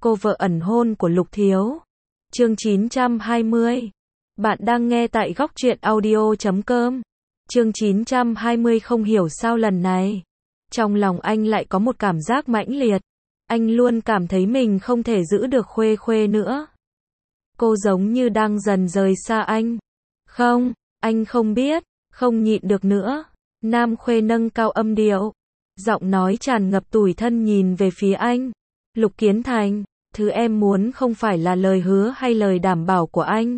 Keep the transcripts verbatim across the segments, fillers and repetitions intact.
Cô vợ ẩn hôn của Lục Thiếu. Chương chín trăm hai mươi. Bạn đang nghe tại góc truyện audio chấm com. Chương chín trăm hai mươi. Không hiểu sao lần này, trong lòng anh lại có một cảm giác mãnh liệt. Anh luôn cảm thấy mình không thể giữ được Khuê Khuê nữa. Cô giống như đang dần rời xa anh. Không, anh không biết, không nhịn được nữa. Nam Khuê nâng cao âm điệu, giọng nói tràn ngập tủi thân nhìn về phía anh. Lục Kiến Thành, thứ em muốn không phải là lời hứa hay lời đảm bảo của anh.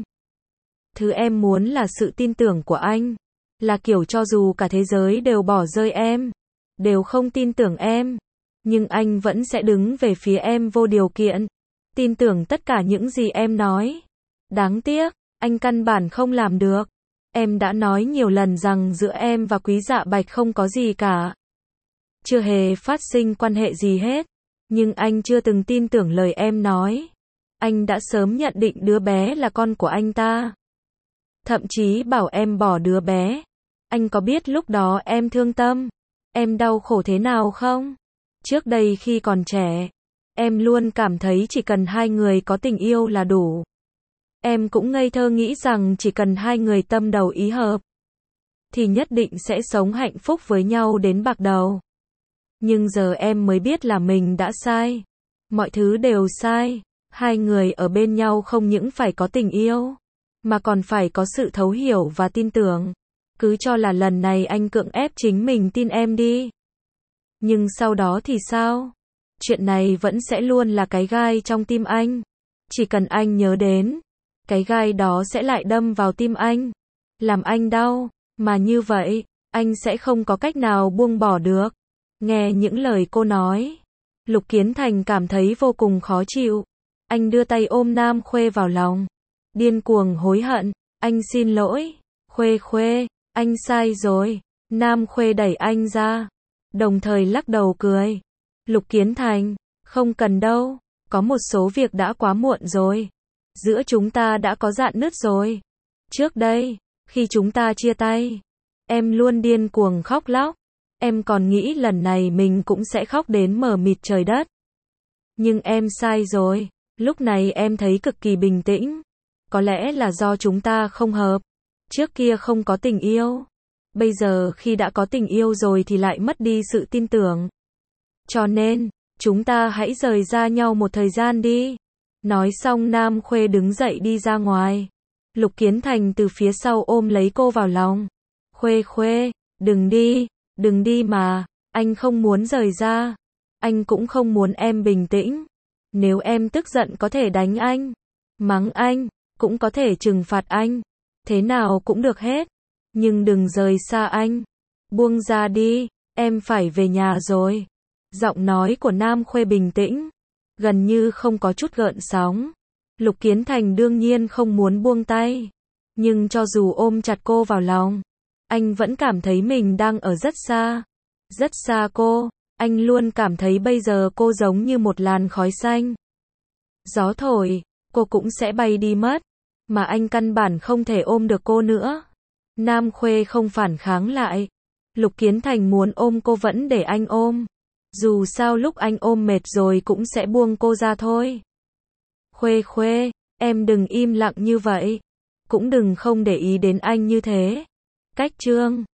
Thứ em muốn là sự tin tưởng của anh. Là kiểu cho dù cả thế giới đều bỏ rơi em, đều không tin tưởng em, nhưng anh vẫn sẽ đứng về phía em vô điều kiện. Tin tưởng tất cả những gì em nói. Đáng tiếc, anh căn bản không làm được. Em đã nói nhiều lần rằng giữa em và Quý Dạ Bạch không có gì cả. Chưa hề phát sinh quan hệ gì hết. Nhưng anh chưa từng tin tưởng lời em nói. Anh đã sớm nhận định đứa bé là con của anh ta. Thậm chí bảo em bỏ đứa bé. Anh có biết lúc đó em thương tâm, em đau khổ thế nào không? Trước đây khi còn trẻ, em luôn cảm thấy chỉ cần hai người có tình yêu là đủ. Em cũng ngây thơ nghĩ rằng chỉ cần hai người tâm đầu ý hợp, thì nhất định sẽ sống hạnh phúc với nhau đến bạc đầu. Nhưng giờ em mới biết là mình đã sai. Mọi thứ đều sai. Hai người ở bên nhau không những phải có tình yêu, mà còn phải có sự thấu hiểu và tin tưởng. Cứ cho là lần này anh cưỡng ép chính mình tin em đi. Nhưng sau đó thì sao? Chuyện này vẫn sẽ luôn là cái gai trong tim anh. Chỉ cần anh nhớ đến, cái gai đó sẽ lại đâm vào tim anh, làm anh đau. Mà như vậy, anh sẽ không có cách nào buông bỏ được. Nghe những lời cô nói, Lục Kiến Thành cảm thấy vô cùng khó chịu. Anh đưa tay ôm Nam Khuê vào lòng, điên cuồng hối hận. Anh xin lỗi, Khuê Khuê, anh sai rồi. Nam Khuê đẩy anh ra, đồng thời lắc đầu cười. Lục Kiến Thành, không cần đâu, có một số việc đã quá muộn rồi. Giữa chúng ta đã có rạn nứt rồi. Trước đây, khi chúng ta chia tay, em luôn điên cuồng khóc lóc. Em còn nghĩ lần này mình cũng sẽ khóc đến mờ mịt trời đất. Nhưng em sai rồi. Lúc này em thấy cực kỳ bình tĩnh. Có lẽ là do chúng ta không hợp. Trước kia không có tình yêu. Bây giờ khi đã có tình yêu rồi thì lại mất đi sự tin tưởng. Cho nên, chúng ta hãy rời ra nhau một thời gian đi. Nói xong Nam Khuê đứng dậy đi ra ngoài. Lục Kiến Thành từ phía sau ôm lấy cô vào lòng. Khuê Khuê, đừng đi. Đừng đi mà, anh không muốn rời ra. Anh cũng không muốn em bình tĩnh. Nếu em tức giận có thể đánh anh, mắng anh, cũng có thể trừng phạt anh. Thế nào cũng được hết. Nhưng đừng rời xa anh. Buông ra đi, em phải về nhà rồi. Giọng nói của Nam Khuê bình tĩnh, gần như không có chút gợn sóng. Lục Kiến Thành đương nhiên không muốn buông tay. Nhưng cho dù ôm chặt cô vào lòng, anh vẫn cảm thấy mình đang ở rất xa. Rất xa cô. Anh luôn cảm thấy bây giờ cô giống như một làn khói xanh. Gió thổi, cô cũng sẽ bay đi mất. Mà anh căn bản không thể ôm được cô nữa. Nam Khuê không phản kháng lại. Lục Kiến Thành muốn ôm cô vẫn để anh ôm. Dù sao lúc anh ôm mệt rồi cũng sẽ buông cô ra thôi. Khuê Khuê, em đừng im lặng như vậy. Cũng đừng không để ý đến anh như thế. Cách chương